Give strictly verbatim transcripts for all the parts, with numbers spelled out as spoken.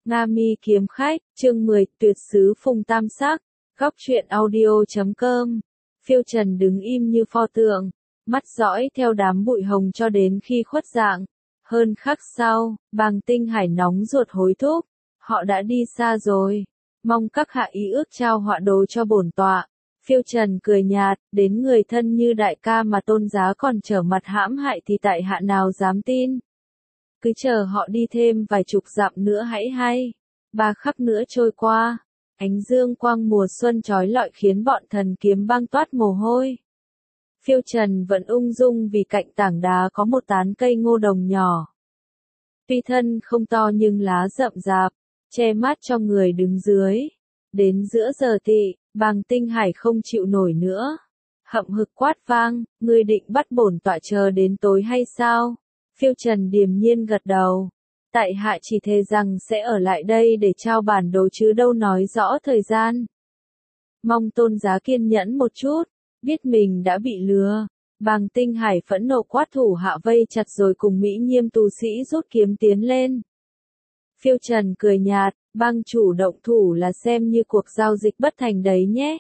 Nga Mi kiếm khách, chương mười, tuyệt sứ phùng tam sắc, góc truyện audio chấm com. Phiêu Trần đứng im như pho tượng, mắt dõi theo đám bụi hồng cho đến khi khuất dạng. Hơn khắc sau, Bàng Tinh Hải nóng ruột hối thúc, họ đã đi xa rồi, mong các hạ ý ước trao họa đồ cho bổn tọa. Phiêu Trần cười nhạt, đến người thân như đại ca mà tôn giá còn trở mặt hãm hại thì tại hạ nào dám tin. Cứ chờ họ đi thêm vài chục dặm nữa hãy hay. Ba khắc nữa trôi qua, ánh dương quang mùa xuân trói lọi khiến bọn thần kiếm băng toát mồ hôi. Phiêu Trần vẫn ung dung vì cạnh tảng đá có một tán cây ngô đồng nhỏ. Tuy thân không to nhưng lá rậm rạp, che mát cho người đứng dưới. Đến giữa giờ tị, Bàng Tinh Hải không chịu nổi nữa. Hậm hực quát vang, ngươi định bắt bổn tọa chờ đến tối hay sao? Phiêu Trần điềm nhiên gật đầu. Tại hạ chỉ thề rằng sẽ ở lại đây để trao bản đồ chứ đâu nói rõ thời gian. Mong tôn giá kiên nhẫn một chút, biết mình đã bị lừa. Bàng Tinh Hải phẫn nộ quát thủ hạ vây chặt rồi cùng Mỹ Nhiêm tu sĩ rút kiếm tiến lên. Phiêu Trần cười nhạt, Bàng chủ động thủ là xem như cuộc giao dịch bất thành đấy nhé.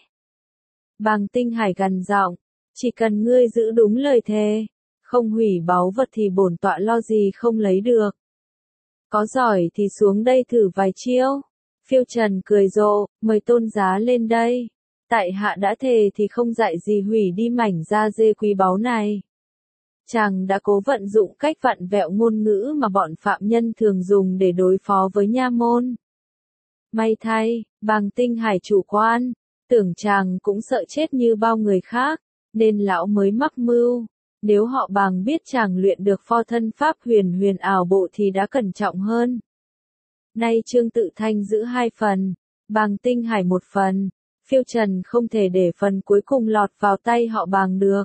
Bàng Tinh Hải gằn giọng, chỉ cần ngươi giữ đúng lời thề, không hủy báu vật thì bổn tọa lo gì không lấy được. Có giỏi thì xuống đây thử vài chiêu. Phiêu Trần cười rộ, mời tôn giá lên đây. Tại hạ đã thề thì không dạy gì hủy đi mảnh da dê quý báu này. Chàng đã cố vận dụng cách vặn vẹo ngôn ngữ mà bọn phạm nhân thường dùng để đối phó với nha môn. May thay, Bàng Tinh Hải chủ quan, tưởng chàng cũng sợ chết như bao người khác, nên lão mới mắc mưu. Nếu họ Bàng biết chàng luyện được pho thân pháp huyền huyền ảo bộ thì đã cẩn trọng hơn. Nay Trương Tự Thanh giữ hai phần, Bàng Tinh Hải một phần, Phiêu Trần không thể để phần cuối cùng lọt vào tay họ Bàng được.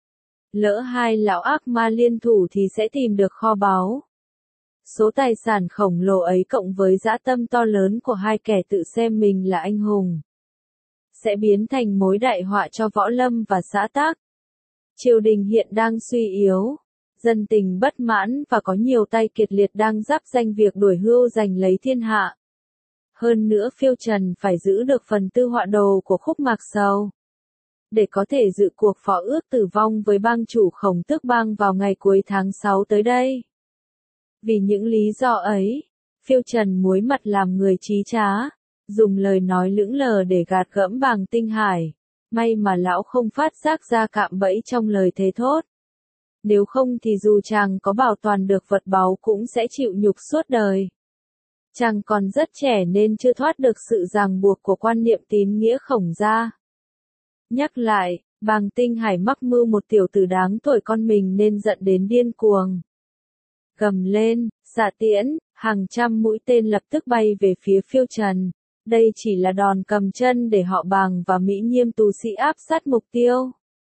Lỡ hai lão ác ma liên thủ thì sẽ tìm được kho báu. Số tài sản khổng lồ ấy cộng với dã tâm to lớn của hai kẻ tự xem mình là anh hùng, sẽ biến thành mối đại họa cho võ lâm và xã tắc. Triều đình hiện đang suy yếu, dân tình bất mãn và có nhiều tay kiệt liệt đang giáp danh việc đuổi hưu giành lấy thiên hạ. Hơn nữa Phiêu Trần phải giữ được phần tư họa đồ của Khúc Mạc Sầu, để có thể dự cuộc phó ước tử vong với bang chủ Khổng Tước Bang vào ngày cuối tháng sáu tới đây. Vì những lý do ấy, Phiêu Trần muối mặt làm người trí trá, dùng lời nói lững lờ để gạt gẫm Bàng Tinh Hải. May mà lão không phát giác ra cạm bẫy trong lời thề thốt. Nếu không thì dù chàng có bảo toàn được vật báu cũng sẽ chịu nhục suốt đời. Chàng còn rất trẻ nên chưa thoát được sự ràng buộc của quan niệm tín nghĩa Khổng gia. Nhắc lại, Bàng Tinh Hải mắc mưu một tiểu tử đáng tuổi con mình nên giận đến điên cuồng. Gầm lên, xạ tiễn, hàng trăm mũi tên lập tức bay về phía Phiêu Trần. Đây chỉ là đòn cầm chân để họ Bàng và Mỹ Nhiêm tu sĩ áp sát mục tiêu.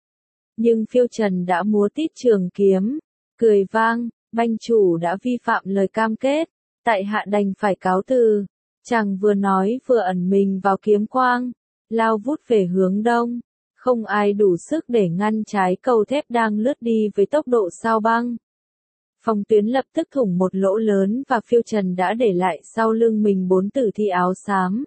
Nhưng Phiêu Trần đã múa tít trường kiếm, cười vang, banh chủ đã vi phạm lời cam kết, tại hạ đành phải cáo từ. Chàng vừa nói vừa ẩn mình vào kiếm quang, lao vút về hướng đông, không ai đủ sức để ngăn trái cầu thép đang lướt đi với tốc độ sao băng. Phòng tuyến lập tức thủng một lỗ lớn và Phiêu Trần đã để lại sau lưng mình bốn tử thi áo xám.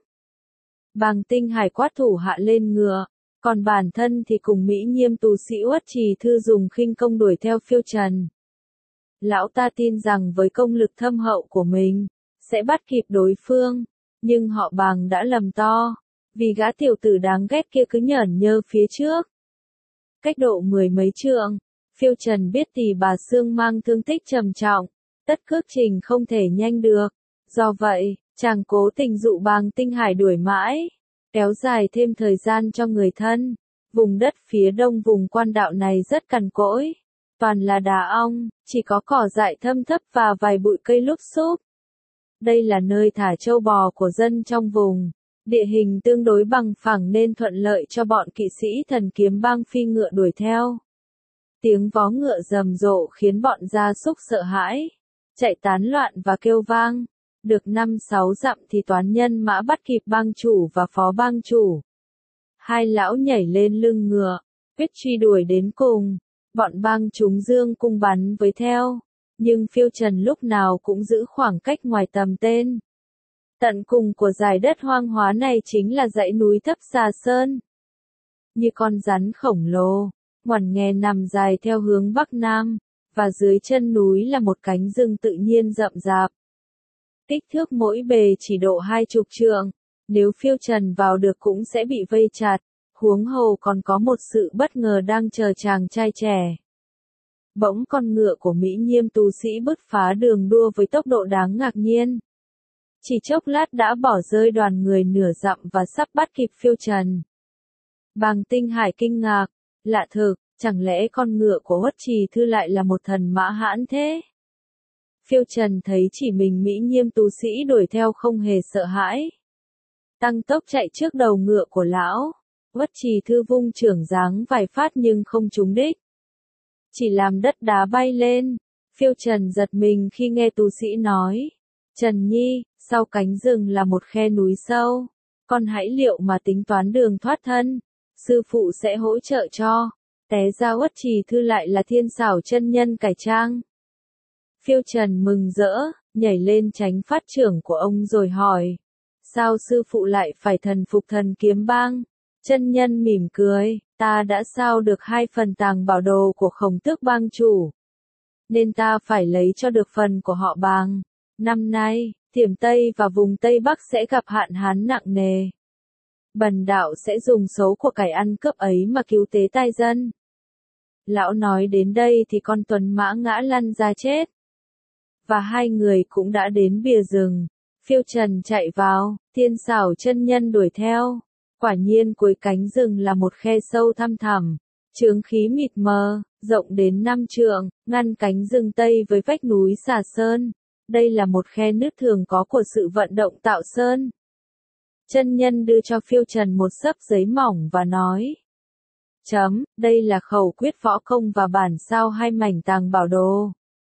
Bàng Tinh Hải quát thủ hạ lên ngựa, còn bản thân thì cùng Mỹ Nhiêm tu sĩ Uất Trì Thư dùng khinh công đuổi theo Phiêu Trần. Lão ta tin rằng với công lực thâm hậu của mình, sẽ bắt kịp đối phương, nhưng họ Bàng đã lầm to, vì gã tiểu tử đáng ghét kia cứ nhởn nhơ phía trước. Cách độ mười mấy trượng, Phiêu Trần biết Tỷ Bà Sương mang thương tích trầm trọng, tất cước trình không thể nhanh được. Do vậy, chàng cố tình dụ Bàng Tinh Hải đuổi mãi, kéo dài thêm thời gian cho người thân. Vùng đất phía đông vùng quan đạo này rất cằn cỗi, toàn là đá ong, chỉ có cỏ dại thâm thấp và vài bụi cây lúp xúp. Đây là nơi thả trâu bò của dân trong vùng, địa hình tương đối bằng phẳng nên thuận lợi cho bọn kỵ sĩ thần kiếm bang phi ngựa đuổi theo. Tiếng vó ngựa rầm rộ khiến bọn gia súc sợ hãi, chạy tán loạn và kêu vang. Được năm sáu dặm thì toán nhân mã bắt kịp bang chủ và phó bang chủ. Hai lão nhảy lên lưng ngựa, quyết truy đuổi đến cùng. Bọn bang chúng dương cung bắn với theo, nhưng Phiêu Trần lúc nào cũng giữ khoảng cách ngoài tầm tên. Tận cùng của dải đất hoang hóa này chính là dãy núi thấp Xà Sơn. Như con rắn khổng lồ, ngoằn nghè nằm dài theo hướng Bắc Nam, và dưới chân núi là một cánh rừng tự nhiên rậm rạp. Kích thước mỗi bề chỉ độ hai chục trượng, nếu phiêu trần vào được cũng sẽ bị vây chặt, huống hồ còn có một sự bất ngờ đang chờ chàng trai trẻ. Bỗng con ngựa của Mỹ Nhiêm tu sĩ bứt phá đường đua với tốc độ đáng ngạc nhiên. Chỉ chốc lát đã bỏ rơi đoàn người nửa dặm và sắp bắt kịp phiêu trần. Bàng Tinh Hải kinh ngạc, lạ thực, chẳng lẽ con ngựa của Uất Trì Thư lại là một thần mã hãn thế? Phiêu trần thấy chỉ mình Mỹ Nhiêm tu sĩ đuổi theo không hề sợ hãi. Tăng tốc chạy trước đầu ngựa của lão, Uất Trì Thư vung chưởng giáng vài phát nhưng không trúng đích. Chỉ làm đất đá bay lên, phiêu trần giật mình khi nghe tu sĩ nói. Trần Nhi, sau cánh rừng là một khe núi sâu, con hãy liệu mà tính toán đường thoát thân, sư phụ sẽ hỗ trợ cho. Té ra Uất Trì Thư lại là Thiên Xảo chân nhân cải trang. Phiêu trần mừng rỡ, nhảy lên tránh phát trưởng của ông rồi hỏi. Sao sư phụ lại phải thần phục Thần Kiếm Bang? Chân nhân mỉm cười, ta đã sao được hai phần tàng bảo đồ của Khổng Tước Bang chủ, nên ta phải lấy cho được phần của họ Bàng. Năm nay, Thiểm Tây và vùng Tây Bắc sẽ gặp hạn hán nặng nề. Bần đạo sẽ dùng số của cải ăn cướp ấy mà cứu tế tai dân. Lão nói đến đây thì con tuấn mã ngã lăn ra chết. Và hai người cũng đã đến bìa rừng. Phiêu trần chạy vào, Thiên Xảo chân nhân đuổi theo. Quả nhiên cuối cánh rừng là một khe sâu thăm thẳm, chướng khí mịt mờ, rộng đến năm trượng, ngăn cánh rừng Tây với vách núi Xà Sơn. Đây là một khe nứt thường có của sự vận động tạo sơn. Chân nhân đưa cho phiêu trần một xấp giấy mỏng và nói. Chấm, đây là khẩu quyết võ công và bản sao hai mảnh tàng bảo đồ.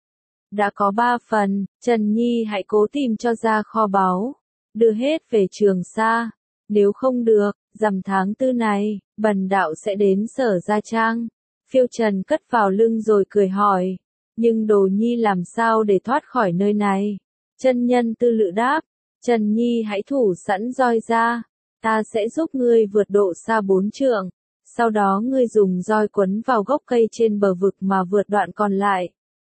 Đã có ba phần, Trần Nhi hãy cố tìm cho ra kho báu, đưa hết về Trường Sa. Nếu không được, rằm tháng tư này, bần đạo sẽ đến Sở Gia Trang. Phiêu trần cất vào lưng rồi cười hỏi. Nhưng Đồ Nhi làm sao để thoát khỏi nơi này? Chân nhân Tư Lự đáp. Trần Nhi hãy thủ sẵn roi ra. Ta sẽ giúp ngươi vượt độ xa bốn trượng. Sau đó ngươi dùng roi quấn vào gốc cây trên bờ vực mà vượt đoạn còn lại.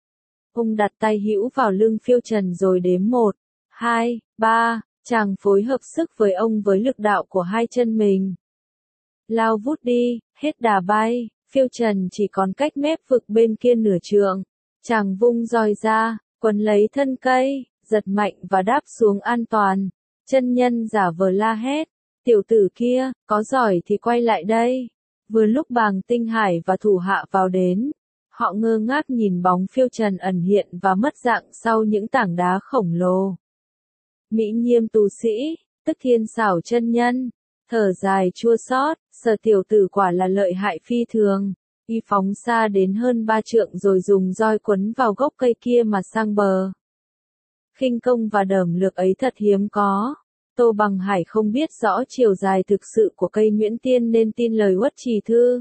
Ông đặt tay hữu vào lưng phiêu trần rồi đếm một, hai, ba. Chàng phối hợp sức với ông với lực đạo của hai chân mình. Lao vút đi, hết đà bay, phiêu trần chỉ còn cách mép vực bên kia nửa trượng. Chàng vung roi ra, quấn lấy thân cây, giật mạnh và đáp xuống an toàn. Chân nhân giả vờ la hét. Tiểu tử kia, có giỏi thì quay lại đây. Vừa lúc Bàng Tinh Hải và thủ hạ vào đến. Họ ngơ ngác nhìn bóng phiêu trần ẩn hiện và mất dạng sau những tảng đá khổng lồ. Mỹ Nhiêm tu sĩ, tức Thiên Xảo chân nhân, thở dài chua xót, Sở tiểu tử quả là lợi hại phi thường. Y phóng xa đến hơn ba trượng rồi dùng roi quấn vào gốc cây kia mà sang bờ. Khinh công và đởm lược ấy thật hiếm có. Tô Bằng Hải không biết rõ chiều dài thực sự của cây nhuyễn tiên nên tin lời Uất Trì Thư.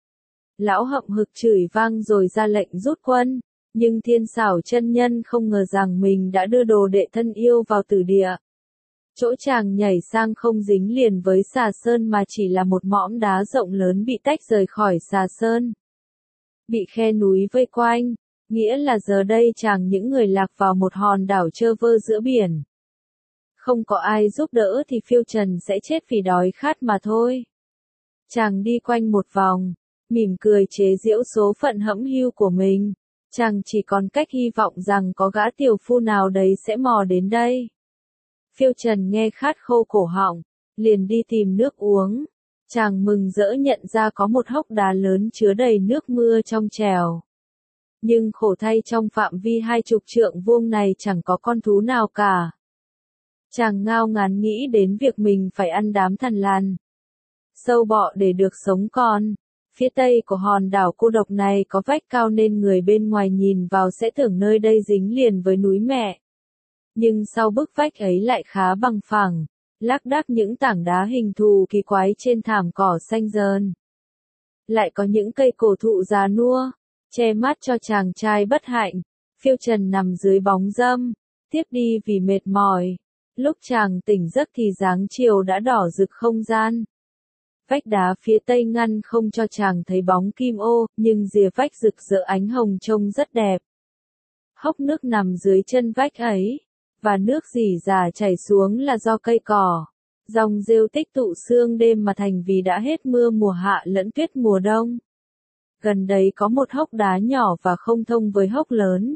Lão hậm hực chửi vang rồi ra lệnh rút quân. Nhưng Thiên Xảo chân nhân không ngờ rằng mình đã đưa đồ đệ thân yêu vào tử địa. Chỗ chàng nhảy sang không dính liền với Xà Sơn mà chỉ là một mõm đá rộng lớn bị tách rời khỏi Xà Sơn. Bị khe núi vây quanh, nghĩa là giờ đây chàng những người lạc vào một hòn đảo trơ vơ giữa biển. Không có ai giúp đỡ thì phiêu trần sẽ chết vì đói khát mà thôi. Chàng đi quanh một vòng, mỉm cười chế giễu số phận hẫm hiu của mình. Chàng chỉ còn cách hy vọng rằng có gã tiểu phu nào đấy sẽ mò đến đây. Phiêu trần nghe khát khô cổ họng, liền đi tìm nước uống. Chàng mừng rỡ nhận ra có một hốc đá lớn chứa đầy nước mưa trong trèo. Nhưng khổ thay trong phạm vi hai chục trượng vuông này chẳng có con thú nào cả. Chàng ngao ngán nghĩ đến việc mình phải ăn đám thằn lằn, sâu bọ để được sống còn. Phía tây của hòn đảo cô độc này có vách cao nên người bên ngoài nhìn vào sẽ tưởng nơi đây dính liền với núi mẹ. Nhưng sau bức vách ấy lại khá bằng phẳng, lác đác những tảng đá hình thù kỳ quái trên thảm cỏ xanh rờn. Lại có những cây cổ thụ già nua, che mắt cho chàng trai bất hạnh. Phiêu trần nằm dưới bóng râm, tiếp đi vì mệt mỏi. Lúc chàng tỉnh giấc thì dáng chiều đã đỏ rực không gian. Vách đá phía tây ngăn không cho chàng thấy bóng kim ô, nhưng rìa vách rực rỡ ánh hồng trông rất đẹp. Hốc nước nằm dưới chân vách ấy, và nước rỉ rả chảy xuống là do cây cỏ. Dòng rêu tích tụ sương đêm mà thành vì đã hết mưa mùa hạ lẫn tuyết mùa đông. Gần đấy có một hốc đá nhỏ và không thông với hốc lớn.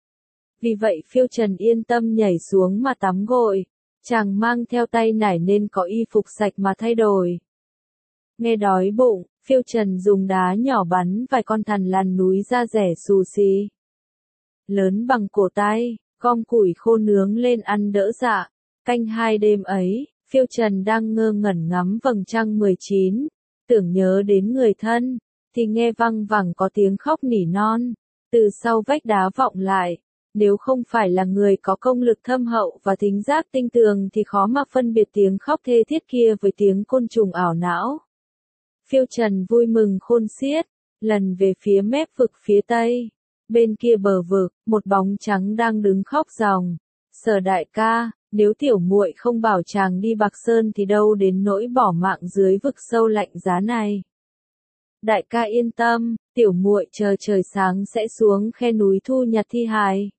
Vì vậy Phiêu Trần yên tâm nhảy xuống mà tắm gội. Chàng mang theo tay nải nên có y phục sạch mà thay đổi. Nghe đói bụng, Phiêu Trần dùng đá nhỏ bắn vài con thằn lằn núi ra rẻ xù xì. Lớn bằng cổ tay, gom củi khô nướng lên ăn đỡ dạ. Canh hai đêm ấy, Phiêu Trần đang ngơ ngẩn ngắm vầng trăng mười chín, tưởng nhớ đến người thân, thì nghe văng vẳng có tiếng khóc nỉ non, từ sau vách đá vọng lại. Nếu không phải là người có công lực thâm hậu và thính giác tinh tường thì khó mà phân biệt tiếng khóc thê thiết kia với tiếng côn trùng ảo não. Phiêu Trần vui mừng khôn xiết, lần về phía mép vực phía tây. Bên kia bờ vực, một bóng trắng đang đứng khóc ròng. Sở đại ca, nếu tiểu muội không bảo chàng đi Bạc Sơn thì đâu đến nỗi bỏ mạng dưới vực sâu lạnh giá này. Đại ca yên tâm, tiểu muội chờ trời sáng sẽ xuống khe núi thu nhặt thi hài.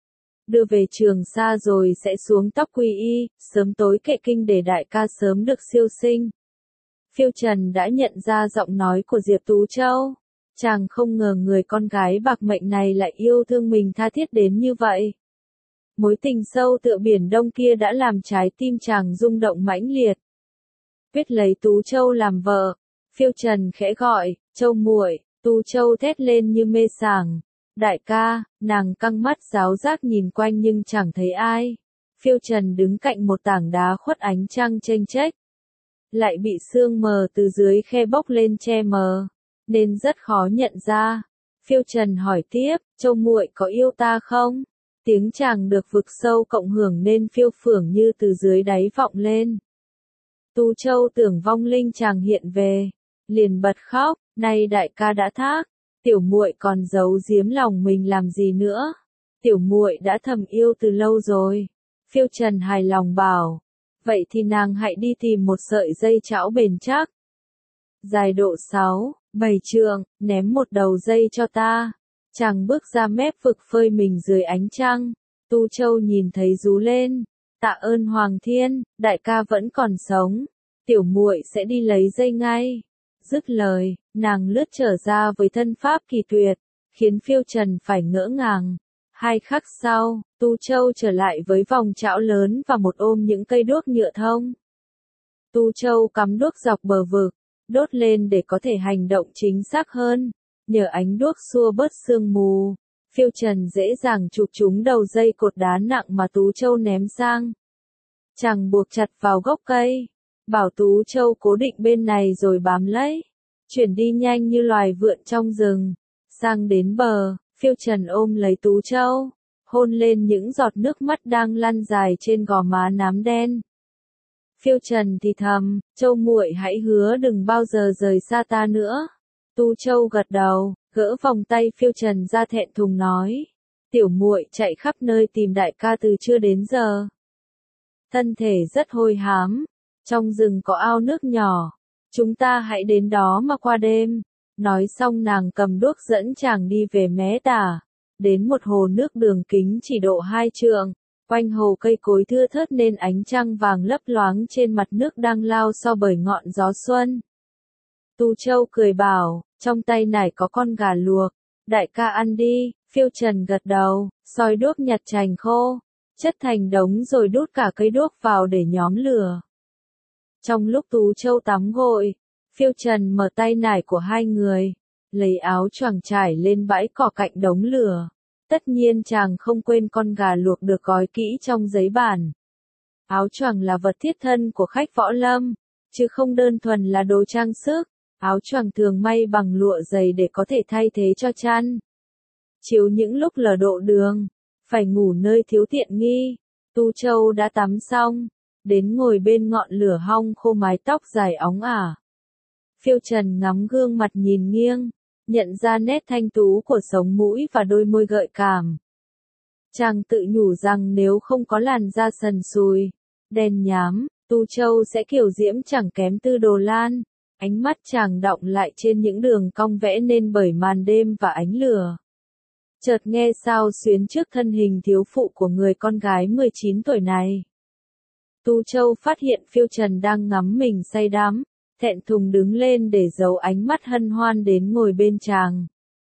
Đưa về Trường Sa rồi sẽ xuống Tóc Quy Y, sớm tối kệ kinh để đại ca sớm được siêu sinh. Phiêu Trần đã nhận ra giọng nói của Diệp Tú Châu. Chàng không ngờ người con gái bạc mệnh này lại yêu thương mình tha thiết đến như vậy. Mối tình sâu tựa biển đông kia đã làm trái tim chàng rung động mãnh liệt. Quyết lấy Tú Châu làm vợ. Phiêu Trần khẽ gọi, Châu muội. Tú Châu thét lên như mê sảng. Đại ca, nàng căng mắt giáo giác nhìn quanh nhưng chẳng thấy ai. Phiêu Trần đứng cạnh một tảng đá khuất ánh trăng chênh chếch. Lại bị sương mờ từ dưới khe bốc lên che mờ, nên rất khó nhận ra. Phiêu Trần hỏi tiếp, Châu muội có yêu ta không? Tiếng chàng được vực sâu cộng hưởng nên phiêu phưởng như từ dưới đáy vọng lên. Tú Châu tưởng vong linh chàng hiện về, liền bật khóc, nay đại ca đã thác, tiểu muội còn giấu giếm lòng mình làm gì nữa? Tiểu muội đã thầm yêu từ lâu rồi. Phiêu Trần hài lòng bảo, vậy thì nàng hãy đi tìm một sợi dây chảo bền chắc. Dài độ sáu, bảy trượng, ném một đầu dây cho ta. Chàng bước ra mép vực phơi mình dưới ánh trăng. Tu Châu nhìn thấy rú lên, tạ ơn Hoàng Thiên, đại ca vẫn còn sống. Tiểu muội sẽ đi lấy dây ngay. Dứt lời, nàng lướt trở ra với thân pháp kỳ tuyệt, khiến Phiêu Trần phải ngỡ ngàng. Hai khắc sau, Tu Châu trở lại với vòng chảo lớn và một ôm những cây đuốc nhựa thông. Tu Châu cắm đuốc dọc bờ vực, đốt lên để có thể hành động chính xác hơn. Nhờ ánh đuốc xua bớt sương mù, Phiêu Trần dễ dàng chụp trúng đầu dây cột đá nặng mà Tú Châu ném sang. Chàng buộc chặt vào gốc cây, bảo Tú Châu cố định bên này rồi bám lấy, chuyển đi nhanh như loài vượn trong rừng. Sang đến bờ, Phiêu Trần ôm lấy Tú Châu, hôn lên những giọt nước mắt đang lăn dài trên gò má nám đen. Phiêu Trần thì thầm, Châu muội hãy hứa đừng bao giờ rời xa ta nữa. Tu Châu gật đầu, gỡ vòng tay Phiêu Trần ra thẹn thùng nói, tiểu muội chạy khắp nơi tìm đại ca từ trưa đến giờ. Thân thể rất hôi hám, trong rừng có ao nước nhỏ, chúng ta hãy đến đó mà qua đêm. Nói xong nàng cầm đuốc dẫn chàng đi về mé tả, đến một hồ nước đường kính chỉ độ hai trượng, quanh hồ cây cối thưa thớt nên ánh trăng vàng lấp loáng trên mặt nước đang lao so bởi ngọn gió xuân. Tu Châu cười bảo, trong tay này có con gà luộc, đại ca ăn đi. Phiêu Trần gật đầu, soi đuốc nhặt chành khô, chất thành đống rồi đút cả cây đuốc vào để nhóm lửa. Trong lúc Tú Châu tắm gội, Phiêu Trần mở tay nải của hai người, lấy áo choàng trải lên bãi cỏ cạnh đống lửa. Tất nhiên chàng không quên con gà luộc được gói kỹ trong giấy bản. Áo choàng là vật thiết thân của khách võ lâm, chứ không đơn thuần là đồ trang sức. Áo choàng thường may bằng lụa dày để có thể thay thế cho chăn. Chiếu những lúc lờ độ đường, phải ngủ nơi thiếu tiện nghi. Tu Châu đã tắm xong, đến ngồi bên ngọn lửa hong khô mái tóc dài óng ả. Phiêu Trần ngắm gương mặt nhìn nghiêng, nhận ra nét thanh tú của sống mũi và đôi môi gợi cảm. Chàng tự nhủ rằng nếu không có làn da sần sùi, đen nhám, Tu Châu sẽ kiều diễm chẳng kém Tư Đồ Lan. Ánh mắt chàng đọng lại trên những đường cong vẽ nên bởi màn đêm và ánh lửa. Chợt nghe sao xuyến trước thân hình thiếu phụ của người con gái mười chín tuổi này. Tu Châu phát hiện Phiêu Trần đang ngắm mình say đắm, thẹn thùng đứng lên để giấu ánh mắt hân hoan đến ngồi bên chàng.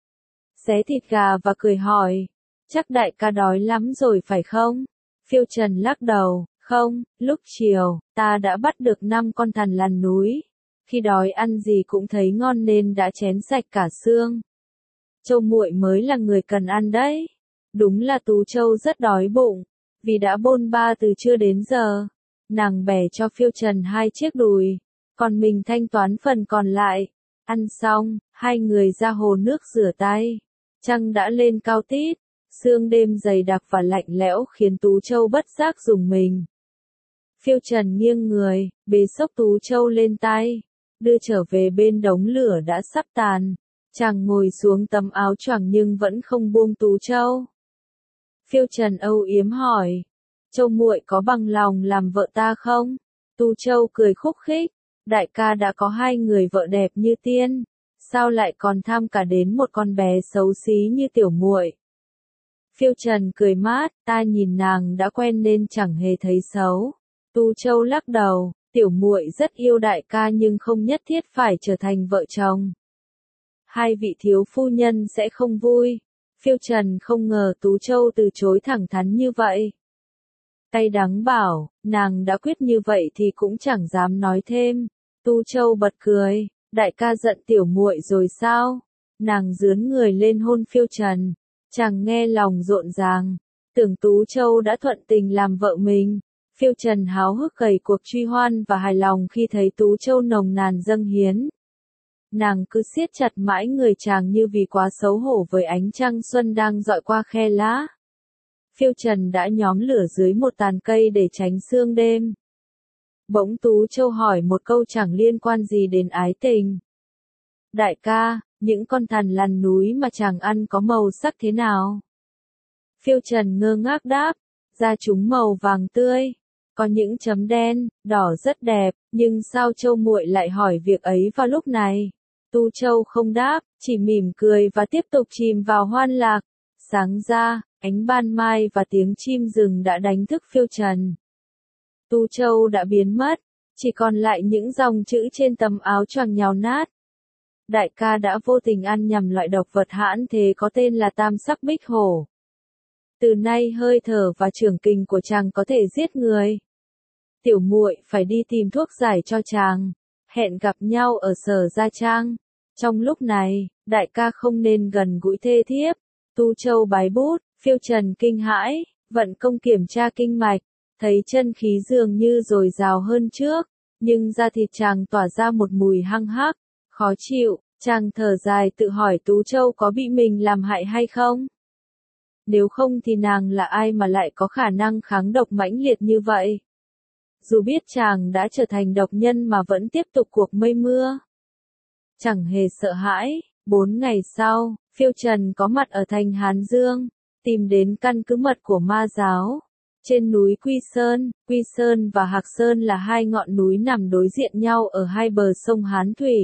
Xé thịt gà và cười hỏi, chắc đại ca đói lắm rồi phải không? Phiêu Trần lắc đầu, không, lúc chiều, ta đã bắt được năm con thằn lằn núi. Khi đói ăn gì cũng thấy ngon nên đã chén sạch cả xương. Châu muội mới là người cần ăn đấy. Đúng là Tú Châu rất đói bụng, vì đã bôn ba từ trưa đến giờ. Nàng bẻ cho Phiêu Trần hai chiếc đùi, còn mình thanh toán phần còn lại. Ăn xong, hai người ra hồ nước rửa tay. Trăng đã lên cao tít, sương đêm dày đặc và lạnh lẽo khiến Tú Châu bất giác rùng mình. Phiêu Trần nghiêng người, bế xốc Tú Châu lên tay, đưa trở về bên đống lửa đã sắp tàn. Chàng ngồi xuống tấm áo choàng nhưng vẫn không buông Tú Châu. Phiêu Trần âu yếm hỏi, Châu muội có bằng lòng làm vợ ta không? Tú Châu cười khúc khích, đại ca đã có hai người vợ đẹp như tiên, sao lại còn tham cả đến một con bé xấu xí như tiểu muội? Phiêu Trần cười mát, ta nhìn nàng đã quen nên chẳng hề thấy xấu. Tú Châu lắc đầu, tiểu muội rất yêu đại ca nhưng không nhất thiết phải trở thành vợ chồng. Hai vị thiếu phu nhân sẽ không vui. Phiêu Trần không ngờ Tú Châu từ chối thẳng thắn như vậy. Cay đắng bảo, nàng đã quyết như vậy thì cũng chẳng dám nói thêm. Tú Châu bật cười, đại ca giận tiểu muội rồi sao? Nàng dướn người lên hôn Phiêu Trần. Chàng nghe lòng rộn ràng, tưởng Tú Châu đã thuận tình làm vợ mình. Phiêu Trần háo hức gầy cuộc truy hoan và hài lòng khi thấy Tú Châu nồng nàn dâng hiến. Nàng cứ siết chặt mãi người chàng như vì quá xấu hổ với ánh trăng xuân đang dọi qua khe lá. Phiêu Trần đã nhóm lửa dưới một tàn cây để tránh sương đêm. Bỗng Tú Châu hỏi một câu chẳng liên quan gì đến ái tình. Đại ca, những con thằn lằn núi mà chàng ăn có màu sắc thế nào? Phiêu Trần ngơ ngác đáp, da chúng màu vàng tươi, có những chấm đen, đỏ rất đẹp, nhưng sao Châu muội lại hỏi việc ấy vào lúc này? Tu Châu không đáp, chỉ mỉm cười và tiếp tục chìm vào hoan lạc. Sáng ra, ánh ban mai và tiếng chim rừng đã đánh thức Phiêu Trần. Tu Châu đã biến mất, chỉ còn lại những dòng chữ trên tấm áo choàng nhào nát. Đại ca đã vô tình ăn nhầm loại độc vật hãn thế có tên là tam sắc bích hổ. Từ nay hơi thở và trưởng kình của chàng có thể giết người. Tiểu muội phải đi tìm thuốc giải cho chàng. Hẹn gặp nhau ở Sở Gia Trang. Trong lúc này, đại ca không nên gần gũi thê thiếp. Tu Châu bái bút, Phiêu Trần kinh hãi, vận công kiểm tra kinh mạch, thấy chân khí dường như dồi dào hơn trước, nhưng da thịt chàng tỏa ra một mùi hăng hắc, khó chịu. Chàng thở dài tự hỏi Tú Châu có bị mình làm hại hay không? Nếu không thì nàng là ai mà lại có khả năng kháng độc mãnh liệt như vậy? Dù biết chàng đã trở thành độc nhân mà vẫn tiếp tục cuộc mây mưa. Chẳng hề sợ hãi, bốn ngày sau, Phiêu Trần có mặt ở thành Hán Dương, tìm đến căn cứ mật của ma giáo. Trên núi Quy Sơn, Quy Sơn và Hạc Sơn là hai ngọn núi nằm đối diện nhau ở hai bờ sông Hán Thủy.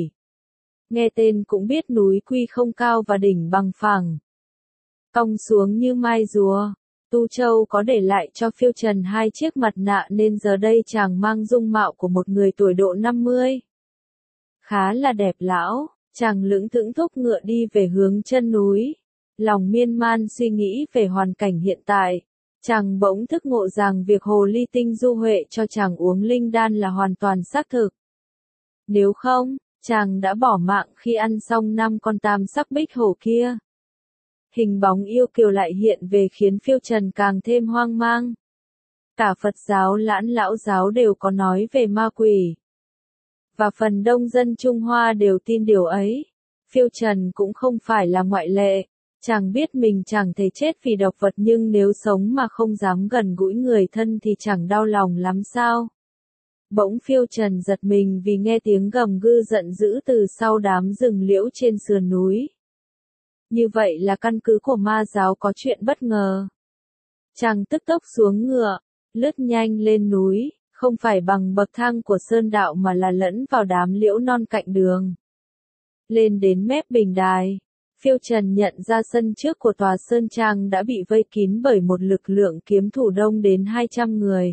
Nghe tên cũng biết núi Quy không cao và đỉnh bằng phẳng, cong xuống như mai rùa. Tu Châu có để lại cho Phiêu Trần hai chiếc mặt nạ nên giờ đây chàng mang dung mạo của một người tuổi độ năm mươi. Khá là đẹp lão, chàng lững thững thúc ngựa đi về hướng chân núi. Lòng miên man suy nghĩ về hoàn cảnh hiện tại. Chàng bỗng thức ngộ rằng việc hồ ly tinh du huệ cho chàng uống linh đan là hoàn toàn xác thực. Nếu không, chàng đã bỏ mạng khi ăn xong năm con tam sắc bích hổ kia. Hình bóng yêu kiều lại hiện về khiến Phiêu Trần càng thêm hoang mang. Cả Phật giáo Lãn Lão giáo đều có nói về ma quỷ. Và phần đông dân Trung Hoa đều tin điều ấy. Phiêu Trần cũng không phải là ngoại lệ. Chàng biết mình chẳng thể chết vì độc vật nhưng nếu sống mà không dám gần gũi người thân thì chẳng đau lòng lắm sao? Bỗng Phiêu Trần giật mình vì nghe tiếng gầm gừ giận dữ từ sau đám rừng liễu trên sườn núi. Như vậy là căn cứ của ma giáo có chuyện bất ngờ. Chàng tức tốc xuống ngựa, lướt nhanh lên núi, không phải bằng bậc thang của sơn đạo mà là lẫn vào đám liễu non cạnh đường. Lên đến mép bình đài, Phiêu Trần nhận ra sân trước của tòa sơn trang đã bị vây kín bởi một lực lượng kiếm thủ đông đến hai trăm người.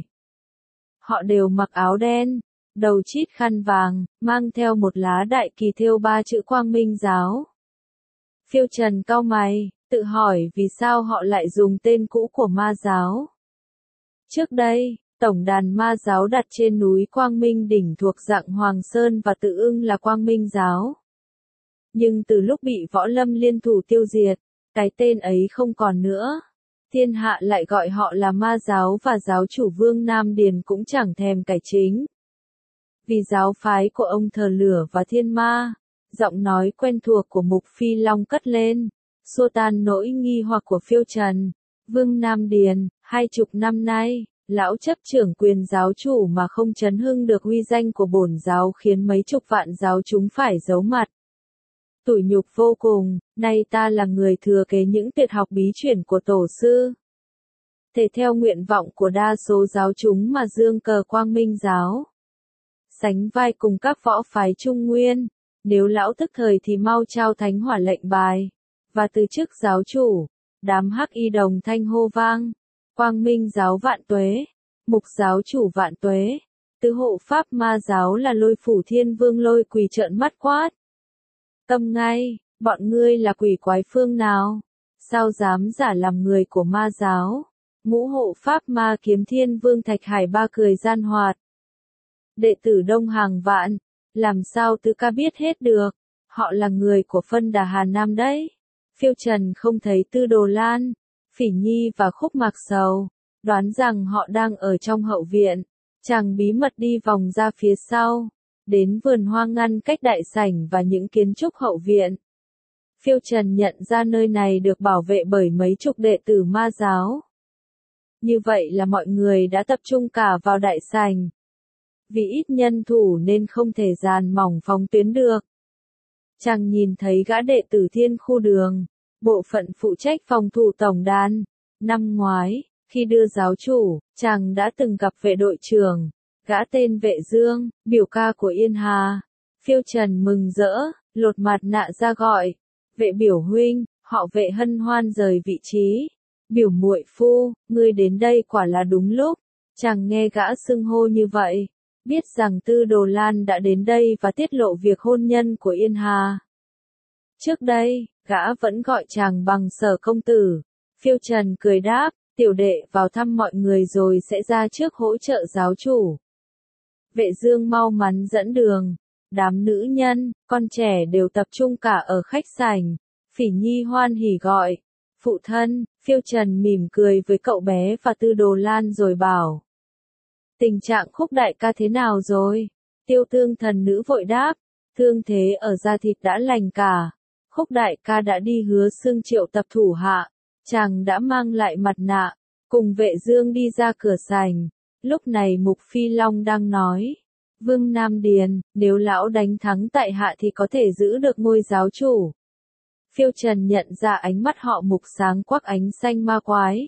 Họ đều mặc áo đen, đầu chít khăn vàng, mang theo một lá đại kỳ thêu ba chữ Quang Minh Giáo. Phiêu Trần cau mày, tự hỏi vì sao họ lại dùng tên cũ của ma giáo. Trước đây, tổng đàn ma giáo đặt trên núi Quang Minh đỉnh thuộc dạng Hoàng Sơn và tự ưng là Quang Minh Giáo. Nhưng từ lúc bị Võ Lâm liên thủ tiêu diệt, cái tên ấy không còn nữa. Thiên hạ lại gọi họ là ma giáo và giáo chủ Vương Nam Điền cũng chẳng thèm cải chính. Vì giáo phái của ông thờ lửa và thiên ma, giọng nói quen thuộc của Mục Phi Long cất lên, xua tan nỗi nghi hoặc của Phiêu Trần. Vương Nam Điền, hai chục năm nay, lão chấp trưởng quyền giáo chủ mà không chấn hưng được uy danh của bổn giáo khiến mấy chục vạn giáo chúng phải giấu mặt. Tủi nhục vô cùng, nay ta là người thừa kế những tuyệt học bí truyền của tổ sư. Thể theo nguyện vọng của đa số giáo chúng mà dương cờ Quang Minh Giáo. Sánh vai cùng các võ phái Trung Nguyên, nếu lão tức thời thì mau trao thánh hỏa lệnh bài, và từ chức giáo chủ, đám hắc y đồng thanh hô vang, Quang Minh Giáo vạn tuế, Mục giáo chủ vạn tuế, tứ hộ pháp ma giáo là Lôi Phủ Thiên Vương Lôi Quỳ trợn mắt quát. Câm ngay, bọn ngươi là quỷ quái phương nào? Sao dám giả làm người của ma giáo? Ngũ hộ pháp ma Kiếm Thiên Vương Thạch Hải Ba cười gian hoạt. Đệ tử đông hàng vạn, làm sao tứ ca biết hết được? Họ là người của phân đà Hà Nam đấy. Phiêu Trần không thấy Tư Đồ Lan, Phỉ Nhi và Khúc Mạc Sầu, đoán rằng họ đang ở trong hậu viện. Chàng bí mật đi vòng ra phía sau, đến vườn hoa ngăn cách đại sảnh và những kiến trúc hậu viện. Phiêu Trần nhận ra nơi này được bảo vệ bởi mấy chục đệ tử ma giáo. Như vậy là mọi người đã tập trung cả vào đại sảnh. Vì ít nhân thủ nên không thể dàn mỏng phóng tuyến được. Chàng nhìn thấy gã đệ tử Thiên Khu Đường, bộ phận phụ trách phòng thủ tổng đàn. Năm ngoái, khi đưa giáo chủ, chàng đã từng gặp vệ đội trưởng, gã tên Vệ Dương, biểu ca của Yên Hà. Phiêu Trần mừng rỡ, lột mặt nạ ra gọi, Vệ biểu huynh, họ Vệ hân hoan rời vị trí. Biểu muội phu, ngươi đến đây quả là đúng lúc. Chàng nghe gã xưng hô như vậy, biết rằng Tư Đồ Lan đã đến đây và tiết lộ việc hôn nhân của Yên Hà. Trước đây, gã vẫn gọi chàng bằng Sở công tử. Phiêu Trần cười đáp, tiểu đệ vào thăm mọi người rồi sẽ ra trước hỗ trợ giáo chủ. Vệ Dương mau mắn dẫn đường. Đám nữ nhân, con trẻ đều tập trung cả ở khách sảnh. Phỉ Nhi hoan hỉ gọi, phụ thân. Phiêu Trần mỉm cười với cậu bé và Tư Đồ Lan rồi bảo. Tình trạng Khúc đại ca thế nào rồi? Tiêu Tương thần nữ vội đáp, thương thế ở da thịt đã lành cả. Khúc đại ca đã đi Hứa Xương triệu tập thủ hạ. Chàng đã mang lại mặt nạ, cùng Vệ Dương đi ra cửa sảnh. Lúc này Mục Phi Long đang nói, Vương Nam Điền, nếu lão đánh thắng tại hạ thì có thể giữ được ngôi giáo chủ. Phiêu Trần nhận ra ánh mắt họ Mục sáng quắc ánh xanh ma quái.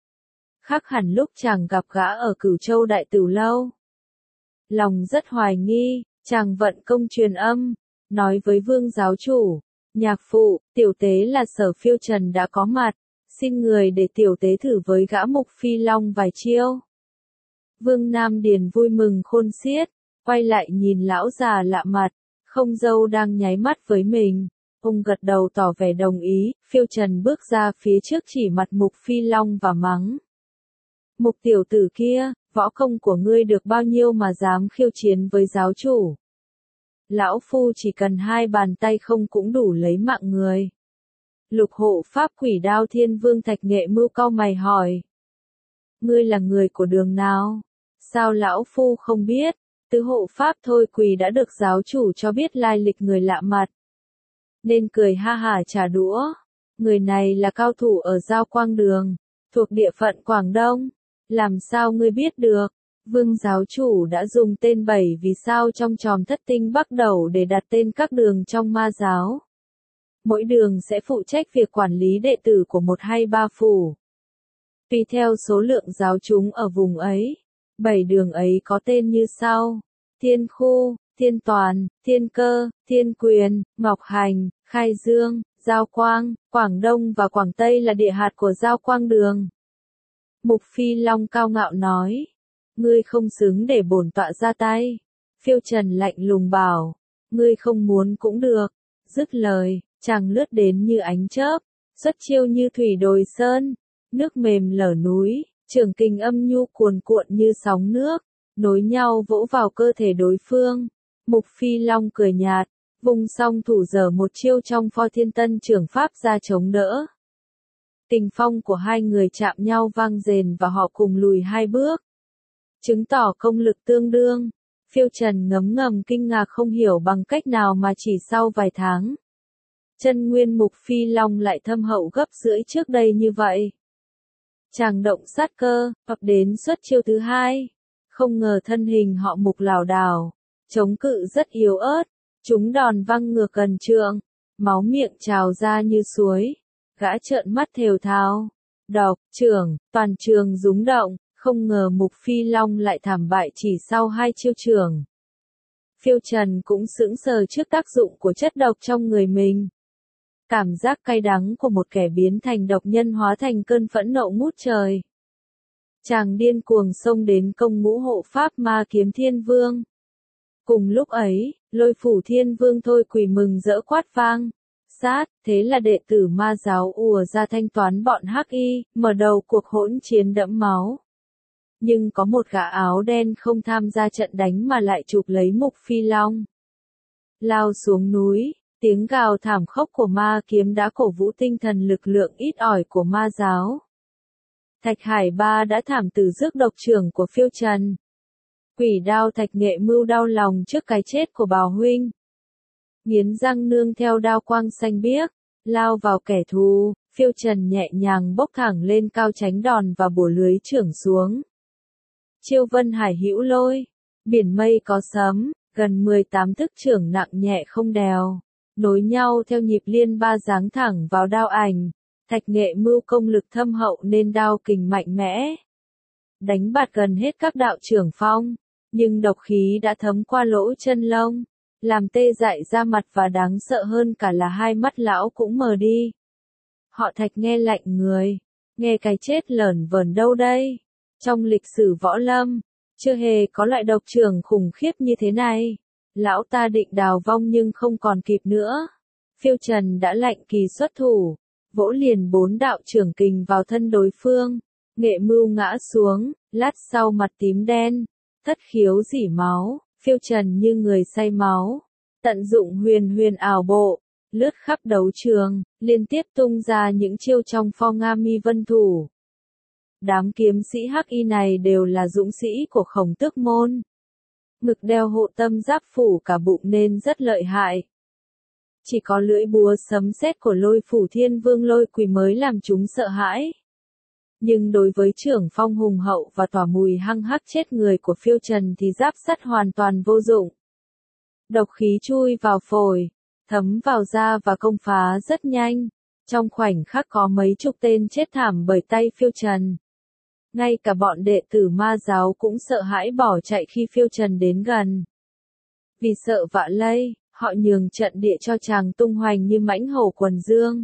Khác hẳn lúc chàng gặp gã ở Cửu Châu Đại Tửu Lâu. Lòng rất hoài nghi, chàng vận công truyền âm, nói với Vương giáo chủ, nhạc phụ, tiểu tế là Sở. Phiêu Trần đã có mặt, xin người để tiểu tế thử với gã Mục Phi Long vài chiêu. Vương Nam Điền vui mừng khôn xiết, quay lại nhìn lão già lạ mặt, không dâu đang nháy mắt với mình. Ông gật đầu tỏ vẻ đồng ý. Phiêu Trần bước ra phía trước chỉ mặt Mục Phi Long và mắng. Mục tiểu tử kia, võ công của ngươi được bao nhiêu mà dám khiêu chiến với giáo chủ? Lão phu chỉ cần hai bàn tay không cũng đủ lấy mạng người. Lục hộ pháp Quỷ Đao Thiên Vương Thạch Nghệ Mưu cau mày hỏi. Ngươi là người của đường nào? Sao lão phu không biết? Tứ hộ pháp Thôi Quỳ đã được giáo chủ cho biết lai lịch người lạ mặt. Nên cười ha hả trả đũa. Người này là cao thủ ở Giao Quang Đường, thuộc địa phận Quảng Đông. Làm sao ngươi biết được? Vương giáo chủ đã dùng tên bảy vì sao trong tròm thất tinh bắt đầu để đặt tên các đường trong ma giáo. Mỗi đường sẽ phụ trách việc quản lý đệ tử của một hay ba phủ. Tùy theo số lượng giáo chúng ở vùng ấy, Bảy đường ấy có tên như sau: Thiên Khu, Thiên Toàn, Thiên Cơ, Thiên Quyền, Ngọc Hành, Khai Dương, Giao Quang. Quảng Đông và Quảng Tây là địa hạt của Giao Quang đường. Mục Phi Long cao ngạo nói: Ngươi không xứng để bổn tọa ra tay. Phiêu Trần lạnh lùng bảo: Ngươi không muốn cũng được. Dứt lời, chàng lướt đến như ánh chớp, xuất chiêu như thủy đồi sơn, nước mềm lở núi, trường kình âm nhu cuồn cuộn như sóng nước, nối nhau vỗ vào cơ thể đối phương. Mục Phi Long cười nhạt, vùng song thủ giở một chiêu trong Pho Thiên Tân Trưởng Pháp ra chống đỡ. Kình phong của hai người chạm nhau vang rền và họ cùng lùi hai bước, chứng tỏ công lực tương đương. Phiêu Trần ngấm ngầm kinh ngạc không hiểu bằng cách nào mà chỉ sau vài tháng, chân nguyên Mục Phi Long lại thâm hậu gấp rưỡi trước đây như vậy. Chàng động sát cơ, ập đến xuất chiêu thứ hai. Không ngờ thân hình họ Mục lảo đảo, chống cự rất yếu ớt, chúng đòn văng ngược gần trượng, máu miệng trào ra như suối. Gã trợn mắt thều thào, độc, trưởng, toàn trường rúng động, không ngờ Mục Phi Long lại thảm bại chỉ sau hai chiêu trường. Phiêu Trần cũng sững sờ trước tác dụng của chất độc trong người mình. Cảm giác cay đắng của một kẻ biến thành độc nhân hóa thành cơn phẫn nộ ngút trời. Chàng điên cuồng xông đến công ngũ hộ pháp Ma Kiếm Thiên Vương. Cùng lúc ấy, Lôi Phủ Thiên Vương thôi quỳ mừng rỡ quát vang: Sát, thế là đệ tử ma giáo ùa ra thanh toán bọn hắc y, mở đầu cuộc hỗn chiến đẫm máu. Nhưng có một gã áo đen không tham gia trận đánh mà lại chụp lấy Mục Phi Long. Lao xuống núi, tiếng gào thảm khốc của ma kiếm đã cổ vũ tinh thần lực lượng ít ỏi của ma giáo. Thạch Hải Ba đã thảm tử rước độc trưởng của Phiêu Trần. Quỷ Đao Thạch Nghệ Mưu đau lòng trước cái chết của Bào huynh. Nghiến răng nương theo đao quang xanh biếc, lao vào kẻ thù. Phiêu Trần nhẹ nhàng bốc thẳng lên cao tránh đòn và bổ lưới trưởng xuống. Chiêu Vân Hải Hữu Lôi, biển mây có sấm, gần mười tám thức trưởng nặng nhẹ không đèo, nối nhau theo nhịp liên ba giáng thẳng vào đao ảnh. Thạch Nghệ Mưu công lực thâm hậu nên đao kình mạnh mẽ, đánh bạt gần hết các đạo trưởng phong, nhưng độc khí đã thấm qua lỗ chân lông, làm tê dại da mặt và đáng sợ hơn cả là hai mắt lão cũng mờ đi. Họ Thạch nghe lạnh người, nghe cái chết lởn vởn đâu đây. Trong lịch sử võ lâm, chưa hề có loại độc trưởng khủng khiếp như thế này. Lão ta định đào vong nhưng không còn kịp nữa. Phiêu Trần đã lạnh kỳ xuất thủ, vỗ liền bốn đạo trưởng kình vào thân đối phương. Nghệ Mưu ngã xuống, lát sau mặt tím đen, thất khiếu rỉ máu. Phiêu Trần như người say máu, tận dụng huyền huyền ảo bộ, lướt khắp đấu trường, liên tiếp tung ra những chiêu trong Pho Nga Mi Vân thủ. Đám kiếm sĩ hắc y này đều là dũng sĩ của Khổng Tước môn. Ngực đeo hộ tâm giáp phủ cả bụng nên rất lợi hại. Chỉ có lưỡi búa sấm sét của Lôi Phủ Thiên Vương Lôi Quỳ mới làm chúng sợ hãi. Nhưng đối với trưởng phong hùng hậu và tỏa mùi hăng hắc chết người của Phiêu Trần thì giáp sắt hoàn toàn vô dụng. Độc khí chui vào phổi, thấm vào da và công phá rất nhanh. Trong khoảnh khắc có mấy chục tên chết thảm bởi tay Phiêu Trần. Ngay cả bọn đệ tử ma giáo cũng sợ hãi bỏ chạy khi Phiêu Trần đến gần. Vì sợ vạ lây, họ nhường trận địa cho chàng tung hoành như mãnh hổ quần dương.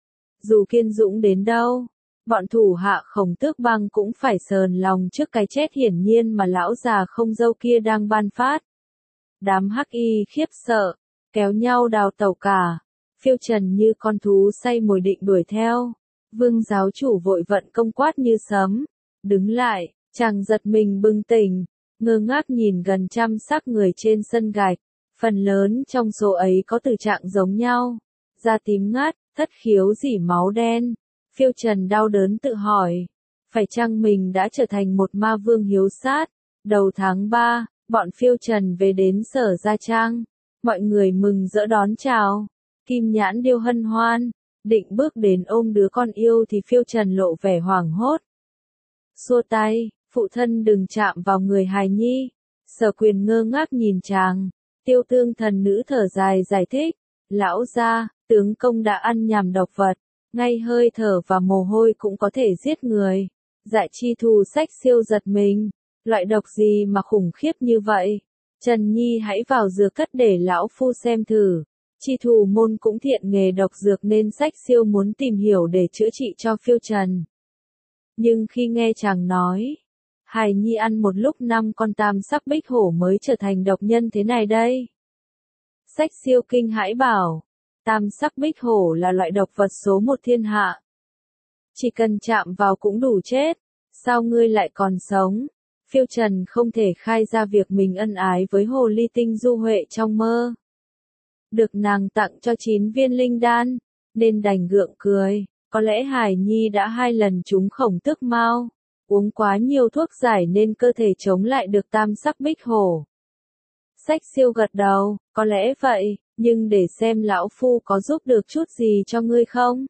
Dù kiên dũng đến đâu, bọn thủ hạ Khổng Tước bang cũng phải sờn lòng trước cái chết hiển nhiên mà lão già không dâu kia đang ban phát. Đám hắc y khiếp sợ, kéo nhau đào tẩu cả. Phiêu Trần như con thú say mồi định đuổi theo. Vương giáo chủ vội vận công quát như sấm. Đứng lại, chàng giật mình bừng tỉnh, ngơ ngác nhìn gần trăm xác người trên sân gạch. Phần lớn trong số ấy có tử trạng giống nhau. Da tím ngắt, thất khiếu rỉ máu đen. Phiêu Trần đau đớn tự hỏi, phải chăng mình đã trở thành một ma vương hiếu sát? Đầu tháng ba, bọn Phiêu Trần về đến Sở Gia Trang. Mọi người mừng rỡ đón chào. Kim Nhãn Điêu hân hoan, định bước đến ôm đứa con yêu thì Phiêu Trần lộ vẻ hoảng hốt. Xua tay, phụ thân đừng chạm vào người hài nhi. Sở Quyền ngơ ngác nhìn chàng. Tiêu Tương thần nữ thở dài giải thích, lão gia, tướng công đã ăn nhằm độc vật, ngay hơi thở và mồ hôi cũng có thể giết người. Dại chi thù sách siêu giật mình, Loại độc gì mà khủng khiếp như vậy? Trần Nhi hãy vào dược cất để lão phu xem thử. Chi Thủ Môn cũng thiện nghề độc dược nên Sách Siêu muốn tìm hiểu để chữa trị cho Phiêu Trần. Nhưng khi nghe chàng nói, hài nhi ăn một lúc năm con tam sắc bích hổ mới trở thành độc nhân thế này đây. Sách Siêu kinh hãi bảo, tam sắc bích hổ là loại độc vật số một thiên hạ. Chỉ cần chạm vào cũng đủ chết, sao ngươi lại còn sống? Phiêu Trần không thể khai ra việc mình ân ái với hồ ly tinh Du Huệ trong mơ. Được nàng tặng cho chín viên linh đan, nên đành gượng cười. Có lẽ Hải Nhi đã hai lần trúng khổng tước mao, uống quá nhiều thuốc giải nên cơ thể chống lại được tam sắc bích hổ. Sách Siêu gật đầu, có lẽ vậy, nhưng để xem lão phu có giúp được chút gì cho ngươi không.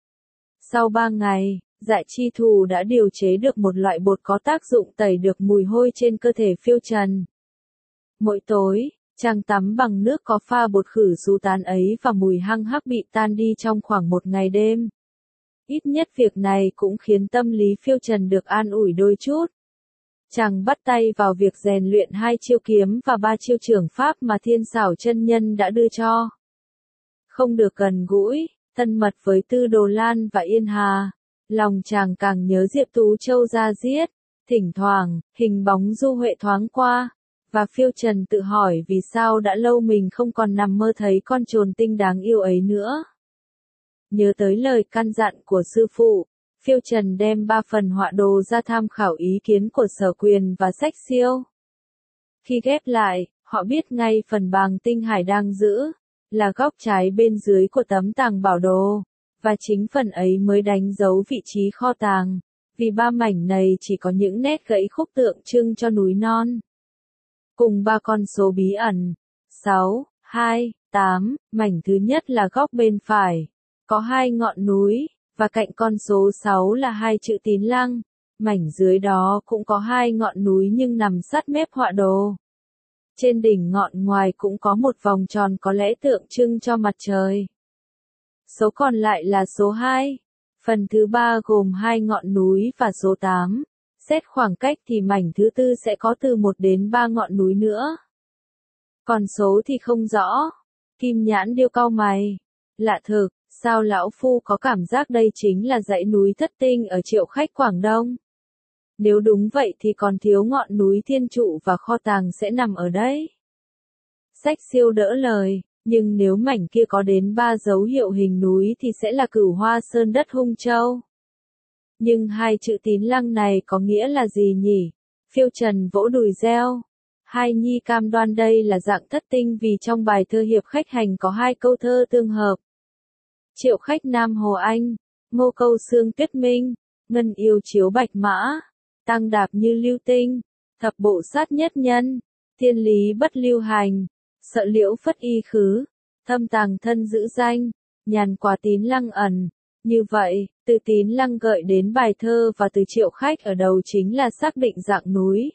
Sau ba ngày, Dạ Chi Thù đã điều chế được một loại bột có tác dụng tẩy được mùi hôi trên cơ thể Phiêu Trần. Mỗi tối, chàng tắm bằng nước có pha bột khử xú tán ấy và mùi hăng hắc bị tan đi trong khoảng một ngày đêm. Ít nhất việc này cũng khiến tâm lý Phiêu Trần được an ủi đôi chút. Chàng bắt tay vào việc rèn luyện hai chiêu kiếm và ba chiêu trưởng pháp mà Thiên Xảo chân nhân đã đưa cho. Không được gần gũi, thân mật với Tư Đồ Lan và Yên Hà, lòng chàng càng nhớ Diệp Tú Châu ra giết. Thỉnh thoảng, hình bóng Du Huệ thoáng qua, và Phiêu Trần tự hỏi vì sao đã lâu mình không còn nằm mơ thấy con trồn tinh đáng yêu ấy nữa. Nhớ tới lời căn dặn của sư phụ, Phiêu Trần đem ba phần họa đồ ra tham khảo ý kiến của Sở Quyền và Sách Siêu. Khi ghép lại, họ biết ngay phần bàng tinh hải đang giữ, là góc trái bên dưới của tấm tàng bảo đồ, và chính phần ấy mới đánh dấu vị trí kho tàng, vì ba mảnh này chỉ có những nét gãy khúc tượng trưng cho núi non. Cùng ba con số bí ẩn, sáu, hai, tám, mảnh thứ nhất là góc bên phải. Có hai ngọn núi, và cạnh con số sáu là hai chữ Tín Lăng, mảnh dưới đó cũng có hai ngọn núi nhưng nằm sát mép họa đồ. Trên đỉnh ngọn ngoài cũng có một vòng tròn có lẽ tượng trưng cho mặt trời. Số còn lại là số hai, phần thứ ba gồm hai ngọn núi và số tám, xét khoảng cách thì mảnh thứ tư sẽ có từ một đến ba ngọn núi nữa. Còn số thì không rõ. Kim Nhãn Điêu cau mày, lạ thực. Sao lão phu có cảm giác đây chính là dãy núi Thất Tinh ở Triệu Khách Quảng Đông? Nếu đúng vậy thì còn thiếu ngọn núi Thiên Trụ và kho tàng sẽ nằm ở đây. Sách Siêu đỡ lời, nhưng nếu mảnh kia có đến ba dấu hiệu hình núi thì sẽ là Cửu Hoa Sơn đất Hung Châu. Nhưng hai chữ Tín Lăng này có nghĩa là gì nhỉ? Phiêu Trần vỗ đùi reo. Hai nhi cam đoan đây là dạng thất tinh vì trong bài thơ Hiệp Khách Hành có hai câu thơ tương hợp. Triệu Khách Nam Hồ Anh, Ngô Câu Sương Tuyết Minh, Ngân Yêu Chiếu Bạch Mã, Tăng Đạp Như Lưu Tinh, Thập Bộ Sát Nhất Nhân, Thiên Lý Bất Lưu Hành, Sợ Liễu Phất Y Khứ, Thâm Tàng Thân Giữ Danh, Nhàn Quả Tín Lăng Ẩn. Như vậy, từ Tín Lăng gợi đến bài thơ và từ Triệu Khách ở đầu chính là xác định dạng núi.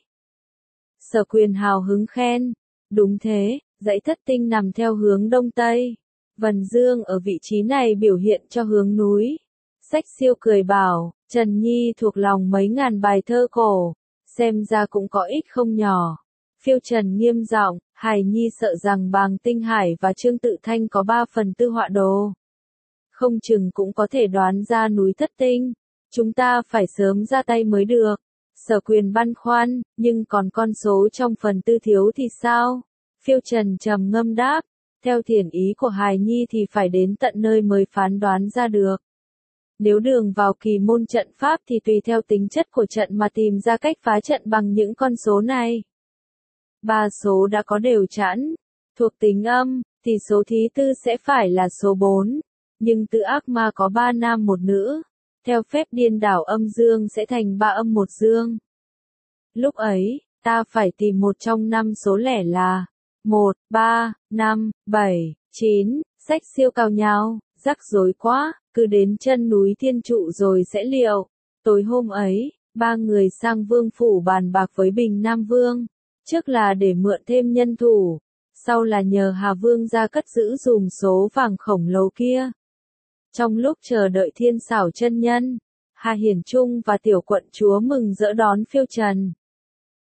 Sở Quyền hào hứng khen, đúng thế, dãy thất tinh nằm theo hướng đông tây. Vân Dương ở vị trí này biểu hiện cho hướng núi. Sách Siêu cười bảo, Trần Nhi thuộc lòng mấy ngàn bài thơ cổ, xem ra cũng có ích không nhỏ. Phiêu Trần nghiêm giọng, Hải Nhi sợ rằng Bàng Tinh Hải và Trương Tự Thanh có ba phần tư họa đồ. Không chừng cũng có thể đoán ra núi Thất Tinh. Chúng ta phải sớm ra tay mới được. Sở Quyền băn khoăn, nhưng còn con số trong phần tư thiếu thì sao? Phiêu Trần trầm ngâm đáp. Theo thiền ý của Hài Nhi thì phải đến tận nơi mới phán đoán ra được. Nếu đường vào kỳ môn trận pháp thì tùy theo tính chất của trận mà tìm ra cách phá trận bằng những con số này. Ba số đã có đều chẵn, thuộc tính âm, thì số thứ tư sẽ phải là số bốn. Nhưng tự ác ma có ba nam một nữ. Theo phép điên đảo âm dương sẽ thành ba âm một dương. Lúc ấy, ta phải tìm một trong năm số lẻ là một, ba, năm, bảy, chín, Sách Siêu cào nhào, rắc rối quá, cứ đến chân núi Thiên Trụ rồi sẽ liệu. Tối hôm ấy, ba người sang Vương phủ bàn bạc với Bình Nam Vương, trước là để mượn thêm nhân thủ, sau là nhờ Hà Vương ra cất giữ dùm số vàng khổng lồ kia. Trong lúc chờ đợi Thiên Xảo chân nhân, Hà Hiển Trung và Tiểu Quận Chúa mừng rỡ đón Phiêu Trần.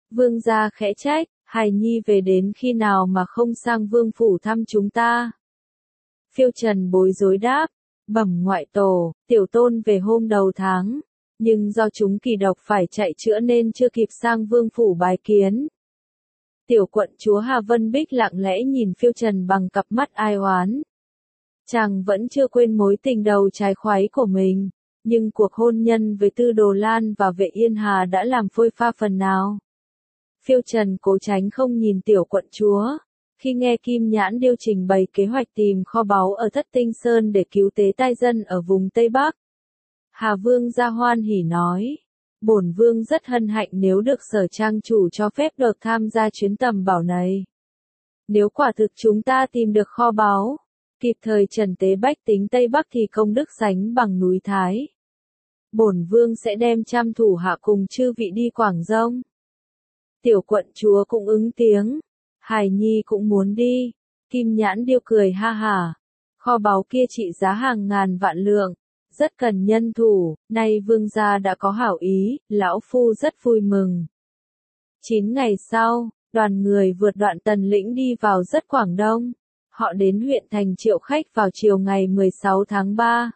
Vương gia khẽ trách, hài nhi về đến khi nào mà không sang vương phủ thăm chúng ta? Phiêu Trần bối rối đáp, bẩm ngoại tổ, tiểu tôn về hôm đầu tháng, nhưng do chúng kỳ độc phải chạy chữa nên chưa kịp sang vương phủ bái kiến. Tiểu quận chúa Hà Vân Bích lặng lẽ nhìn Phiêu Trần bằng cặp mắt ai oán. Chàng vẫn chưa quên mối tình đầu trái khoái của mình, nhưng cuộc hôn nhân với Tư Đồ Lan và Vệ Yên Hà đã làm phôi pha phần nào. Phiêu Trần cố tránh không nhìn tiểu quận chúa. Khi nghe Kim Nhãn Điêu trình bày kế hoạch tìm kho báu ở Thất Tinh Sơn để cứu tế tai dân ở vùng Tây Bắc, Hà Vương gia hoan hỉ nói, bổn vương rất hân hạnh nếu được Sở trang chủ cho phép được tham gia chuyến tầm bảo này. Nếu quả thực chúng ta tìm được kho báu, kịp thời trần tế bách tính Tây Bắc thì công đức sánh bằng núi Thái. Bổn vương sẽ đem trăm thủ hạ cùng chư vị đi Quảng Dông. Tiểu quận chúa cũng ứng tiếng. Hài nhi cũng muốn đi. Kim Nhãn Điêu cười ha hả. Kho báu kia trị giá hàng ngàn vạn lượng, rất cần nhân thủ, nay vương gia đã có hảo ý, lão phu rất vui mừng. Chín ngày sau, đoàn người vượt đoạn Tần Lĩnh đi vào rất Quảng Đông. Họ đến huyện thành Triệu Khách vào chiều ngày mười sáu tháng ba.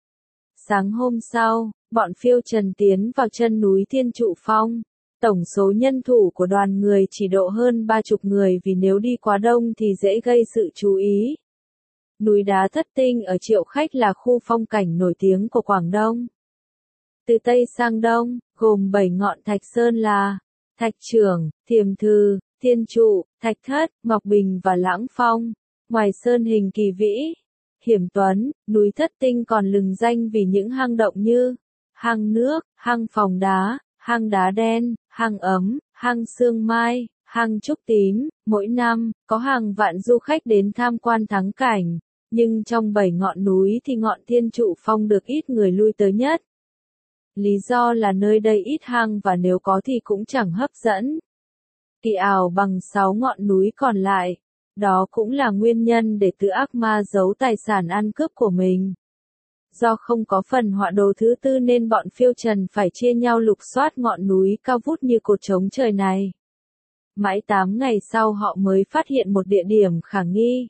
Sáng hôm sau, bọn Phiêu Trần tiến vào chân núi Thiên Trụ Phong. Tổng số nhân thủ của đoàn người chỉ độ hơn ba chục người vì nếu đi quá đông thì dễ gây sự chú ý. Núi đá Thất Tinh ở Triệu Khách là khu phong cảnh nổi tiếng của Quảng Đông. Từ Tây sang Đông, gồm bảy ngọn thạch sơn là Thạch Trưởng, Thiềm Thư, Thiên Trụ, Thạch Thất, Ngọc Bình và Lãng Phong. Ngoài sơn hình kỳ vĩ, hiểm tuấn, núi Thất Tinh còn lừng danh vì những hang động như hang nước, hang phòng đá, hang đá đen, hang ấm, hang sương mai, hang trúc tím. Mỗi năm, có hàng vạn du khách đến tham quan thắng cảnh, nhưng trong bảy ngọn núi thì ngọn Thiên Trụ Phong được ít người lui tới nhất. Lý do là nơi đây ít hang và nếu có thì cũng chẳng hấp dẫn. Kỳ ảo bằng sáu ngọn núi còn lại. Đó cũng là nguyên nhân để Tứ Ác Ma giấu tài sản ăn cướp của mình. Do không có phần họa đồ thứ tư nên bọn Phiêu Trần phải chia nhau lục soát ngọn núi cao vút như cột trống trời này. Mãi tám ngày sau họ mới phát hiện một địa điểm khả nghi.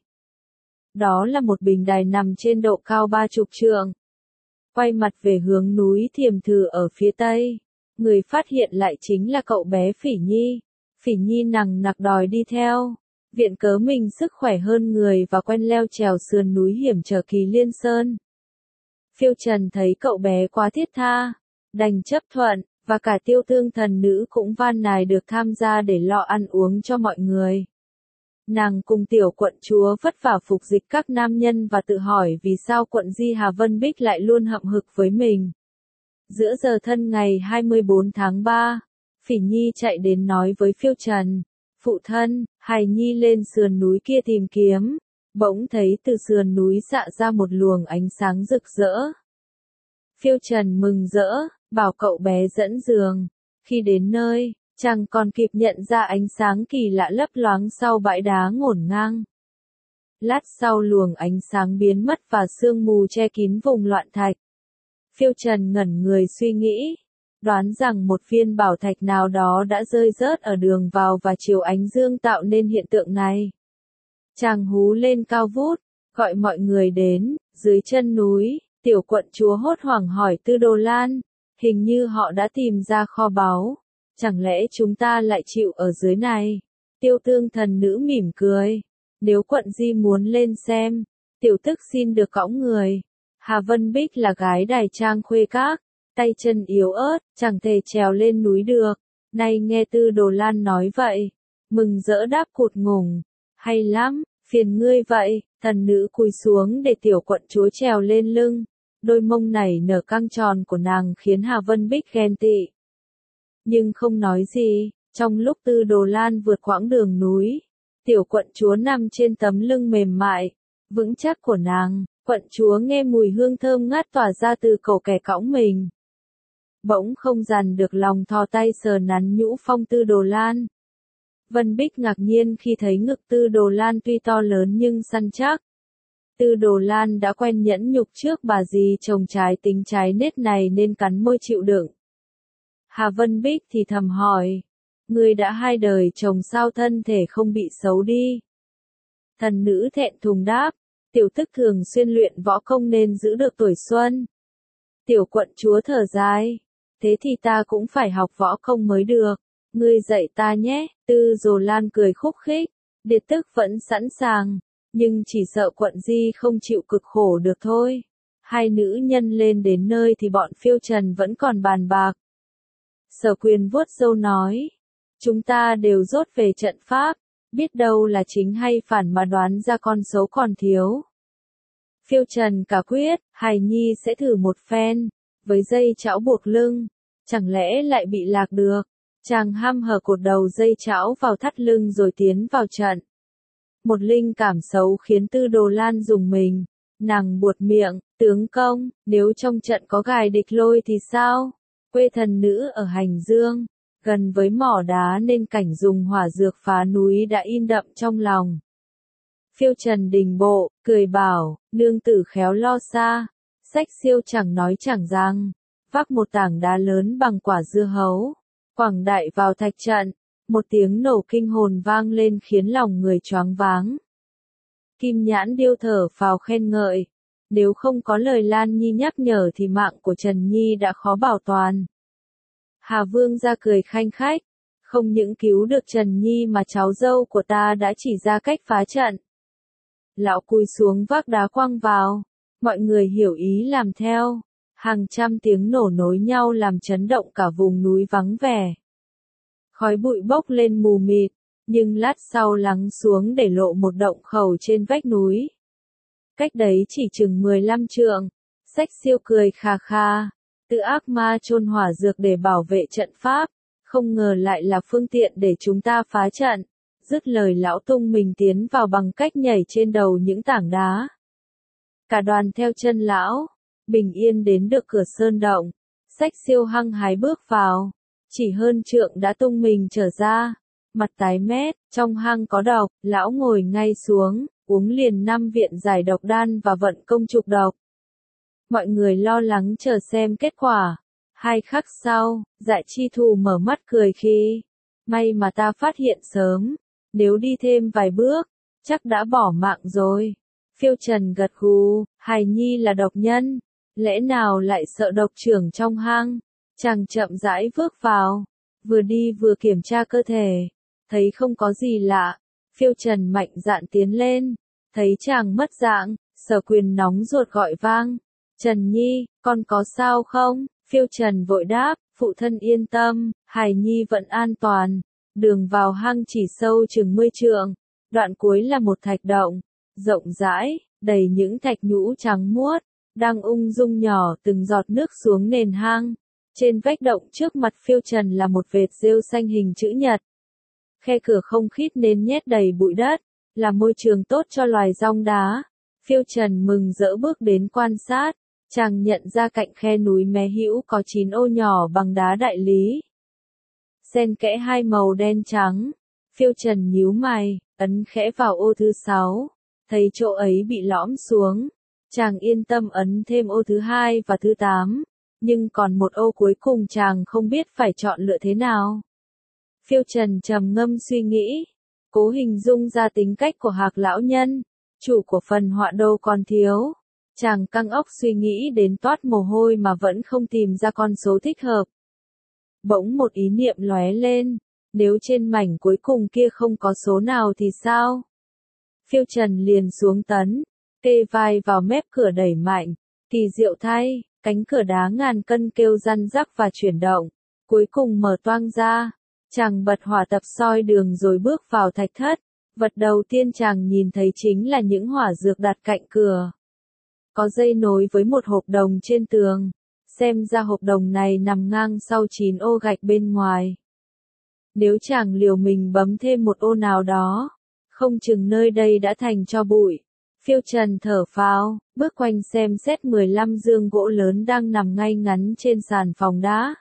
Đó là một bình đài nằm trên độ cao ba chục trượng. Quay mặt về hướng núi Thiềm Thử ở phía tây. Người phát hiện lại chính là cậu bé Phỉ Nhi. Phỉ Nhi nằng nặc đòi đi theo. Viện cớ mình sức khỏe hơn người và quen leo trèo sườn núi hiểm trở Kỳ Liên Sơn. Phiêu Trần thấy cậu bé quá thiết tha, đành chấp thuận, và cả Tiêu Tương thần nữ cũng van nài được tham gia để lo ăn uống cho mọi người. Nàng cùng tiểu quận chúa vất vả phục dịch các nam nhân và tự hỏi vì sao quận Di Hà Vân Bích lại luôn hậm hực với mình. Giữa giờ thân ngày hai mươi bốn tháng ba, Phỉ Nhi chạy đến nói với Phiêu Trần, phụ thân, hài nhi lên sườn núi kia tìm kiếm, bỗng thấy từ sườn núi xạ ra một luồng ánh sáng rực rỡ. Phiêu Trần mừng rỡ, bảo cậu bé dẫn đường. Khi đến nơi, chàng còn kịp nhận ra ánh sáng kỳ lạ lấp loáng sau bãi đá ngổn ngang. Lát sau luồng ánh sáng biến mất và sương mù che kín vùng loạn thạch. Phiêu Trần ngẩn người suy nghĩ, đoán rằng một viên bảo thạch nào đó đã rơi rớt ở đường vào và chiếu ánh dương tạo nên hiện tượng này. Chàng hú lên cao vút, gọi mọi người đến. Dưới chân núi, tiểu quận chúa hốt hoảng hỏi Tư Đồ Lan, hình như họ đã tìm ra kho báu, chẳng lẽ chúng ta lại chịu ở dưới này? Tiêu Tương thần nữ mỉm cười, nếu quận Di muốn lên xem, tiểu tức xin được cõng người. Hà Vân Bích là gái đài trang khuê các, tay chân yếu ớt, chẳng thể trèo lên núi được. Nay nghe Tư Đồ Lan nói vậy, mừng rỡ đáp cụt ngùng, hay lắm, phiền ngươi vậy. Thần nữ cúi xuống để tiểu quận chúa trèo lên lưng. Đôi mông nảy nở căng tròn của nàng khiến Hà Vân Bích ghen tị. Nhưng không nói gì, trong lúc Tư Đồ Lan vượt quãng đường núi, tiểu quận chúa nằm trên tấm lưng mềm mại, vững chắc của nàng. Quận chúa nghe mùi hương thơm ngát tỏa ra từ cổ kẻ cõng mình. Bỗng không dằn được lòng thò tay sờ nắn nhũ phong Tư Đồ Lan. Vân Bích ngạc nhiên khi thấy ngực Tư Đồ Lan tuy to lớn nhưng săn chắc. Tư Đồ Lan đã quen nhẫn nhục trước bà dì chồng trái tính trái nết này nên cắn môi chịu đựng. Hà Vân Bích thì thầm hỏi, Ngươi đã hai đời chồng sao thân thể không bị xấu đi. Thần nữ thẹn thùng đáp, tiểu tức thường xuyên luyện võ công nên giữ được tuổi xuân. Tiểu quận chúa thở dài, thế thì ta cũng phải học võ công mới được, ngươi dạy ta nhé. Tư Dồ Lan cười khúc khích, điệt tức vẫn sẵn sàng, nhưng chỉ sợ quận di không chịu cực khổ được thôi. Hai nữ nhân lên đến nơi thì bọn Phiêu Trần vẫn còn bàn bạc. Sở Quyền vuốt râu nói, chúng ta đều dốt về trận pháp, biết đâu là chính hay phản mà đoán ra con số còn thiếu. Phiêu Trần cả quyết, Hài Nhi sẽ thử một phen, với dây chảo buộc lưng, chẳng lẽ lại bị lạc được. Chàng hăm hở cột đầu dây chảo vào thắt lưng rồi tiến vào trận. Một linh cảm xấu khiến Tư Đồ Lan rùng mình, nàng buột miệng, tướng công, nếu trong trận có gài địch lôi thì sao? Quê thần nữ ở Hành Dương, gần với mỏ đá nên cảnh dùng hỏa dược phá núi đã in đậm trong lòng. Phiêu Trần đình bộ, cười bảo, nương tử khéo lo xa, Sách Siêu chẳng nói chẳng rằng, vác một tảng đá lớn bằng quả dưa hấu, quẳng đại vào thạch trận, một tiếng nổ kinh hồn vang lên khiến lòng người choáng váng. Kim Nhãn Điêu thở phào khen ngợi, nếu không có lời Lan Nhi nhắc nhở thì mạng của Trần Nhi đã khó bảo toàn. Hà Vương ra cười khanh khách, không những cứu được Trần Nhi mà cháu dâu của ta đã chỉ ra cách phá trận. Lão cúi xuống vác đá quăng vào, mọi người hiểu ý làm theo, hàng trăm tiếng nổ nối nhau làm chấn động cả vùng núi vắng vẻ. Khói bụi bốc lên mù mịt, nhưng lát sau lắng xuống để lộ một động khẩu trên vách núi. Cách đấy chỉ chừng mười lăm trượng, Sách Siêu cười khà khà, tự ác ma chôn hỏa dược để bảo vệ trận pháp, không ngờ lại là phương tiện để chúng ta phá trận. Dứt lời lão tung mình tiến vào bằng cách nhảy trên đầu những tảng đá. Cả đoàn theo chân lão, bình yên đến được cửa sơn động, Sách Siêu hăng hái bước vào, chỉ hơn trượng đã tung mình trở ra, mặt tái mét, trong hang có độc, lão ngồi ngay xuống, uống liền năm viện giải độc đan và vận công trục độc. Mọi người lo lắng chờ xem kết quả. Hai khắc sau, Dạ Chi Thù mở mắt cười khi, may mà ta phát hiện sớm, nếu đi thêm vài bước, chắc đã bỏ mạng rồi. Phiêu Trần gật gù, Hài Nhi là độc nhân, lẽ nào lại sợ độc trưởng trong hang? Chàng chậm rãi bước vào, vừa đi vừa kiểm tra cơ thể, thấy không có gì lạ. Phiêu Trần mạnh dạn tiến lên, thấy chàng mất dạng, Sở Quyền nóng ruột gọi vang, Trần Nhi, con có sao không? Phiêu Trần vội đáp, phụ thân yên tâm, Hài Nhi vẫn an toàn. Đường vào hang chỉ sâu chừng mươi trượng, đoạn cuối là một thạch động, rộng rãi, đầy những thạch nhũ trắng muốt, đang ung dung nhỏ từng giọt nước xuống nền hang. Trên vách động trước mặt Phiêu Trần là một vệt rêu xanh hình chữ nhật. Khe cửa không khít nên nhét đầy bụi đất, là môi trường tốt cho loài dong đá. Phiêu Trần mừng rỡ bước đến quan sát, chàng nhận ra cạnh khe núi mé hữu có chín ô nhỏ bằng đá đại lý. Xen kẽ hai màu đen trắng. Phiêu Trần nhíu mày, ấn khẽ vào ô thứ sáu, thấy chỗ ấy bị lõm xuống. Chàng yên tâm ấn thêm ô thứ hai và thứ tám, nhưng còn một ô cuối cùng chàng không biết phải chọn lựa thế nào. Phiêu Trần trầm ngâm suy nghĩ, cố hình dung ra tính cách của Hạc lão nhân, chủ của phần họa đâu còn thiếu. Chàng căng óc suy nghĩ đến toát mồ hôi mà vẫn không tìm ra con số thích hợp. Bỗng một ý niệm lóe lên, nếu trên mảnh cuối cùng kia không có số nào thì sao? Phiêu Trần liền xuống tấn, kê vai vào mép cửa đẩy mạnh, kỳ diệu thay, cánh cửa đá ngàn cân kêu răn rắc và chuyển động, cuối cùng mở toang ra. Chàng bật hỏa tập soi đường rồi bước vào thạch thất, vật đầu tiên chàng nhìn thấy chính là những hỏa dược đặt cạnh cửa. Có dây nối với một hộp đồng trên tường, xem ra hộp đồng này nằm ngang sau chín ô gạch bên ngoài. Nếu chàng liều mình bấm thêm một ô nào đó, không chừng nơi đây đã thành tro bụi. Phiêu Trần thở phào, bước quanh xem xét mười lăm dương gỗ lớn đang nằm ngay ngắn trên sàn phòng đá.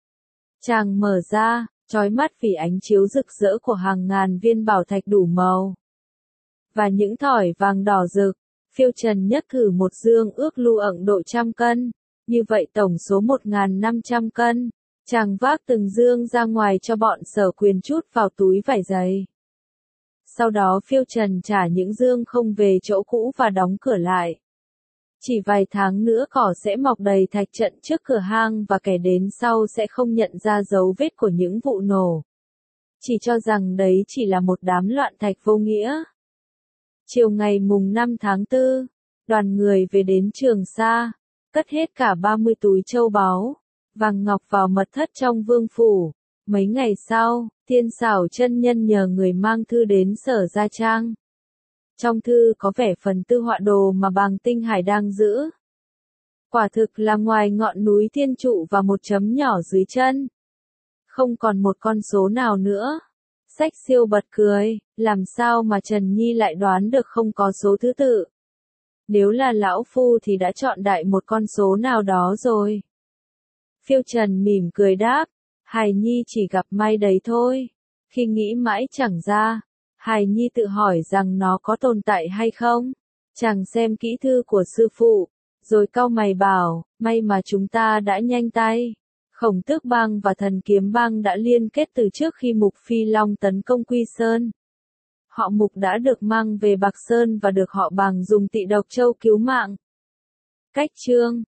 Chàng mở ra, chói mắt vì ánh chiếu rực rỡ của hàng ngàn viên bảo thạch đủ màu. Và những thỏi vàng đỏ rực, Phiêu Trần nhấc thử một dương ước lưu ẩn độ trăm cân, như vậy tổng số một nghìn năm trăm cân. Chàng vác từng dương ra ngoài cho bọn Sở Quyền chút vào túi vải dày. Sau đó Phiêu Trần trả những dương không về chỗ cũ và đóng cửa lại. Chỉ vài tháng nữa cỏ sẽ mọc đầy thạch trận trước cửa hang và kẻ đến sau sẽ không nhận ra dấu vết của những vụ nổ. Chỉ cho rằng đấy chỉ là một đám loạn thạch vô nghĩa. Chiều ngày mùng năm tháng tư, đoàn người về đến Trường Sa, cất hết cả ba mươi túi châu báu, vàng ngọc vào mật thất trong vương phủ. Mấy ngày sau, Thiên Xảo chân nhân nhờ người mang thư đến Sở Gia Trang. Trong thư có vẻ phần tư họa đồ mà Bàng Tinh Hải đang giữ. Quả thực là ngoài ngọn núi thiên trụ và một chấm nhỏ dưới chân. Không còn một con số nào nữa. Sách siêu bật cười, làm sao mà Trần Nhi lại đoán được không có số thứ tự. Nếu là lão phu thì đã chọn đại một con số nào đó rồi. Phiêu Trần mỉm cười đáp, Hài Nhi chỉ gặp may đấy thôi. Khi nghĩ mãi chẳng ra, Hài Nhi tự hỏi rằng nó có tồn tại hay không. Chàng xem kỹ thư của sư phụ, rồi cau mày bảo, may mà chúng ta đã nhanh tay. Khổng Tước Bang và Thần Kiếm Bang đã liên kết từ trước khi Mục Phi Long tấn công Quy Sơn. Họ Mục đã được mang về Bạc Sơn và được họ Bàng dùng Tị Độc Châu cứu mạng. Cách chương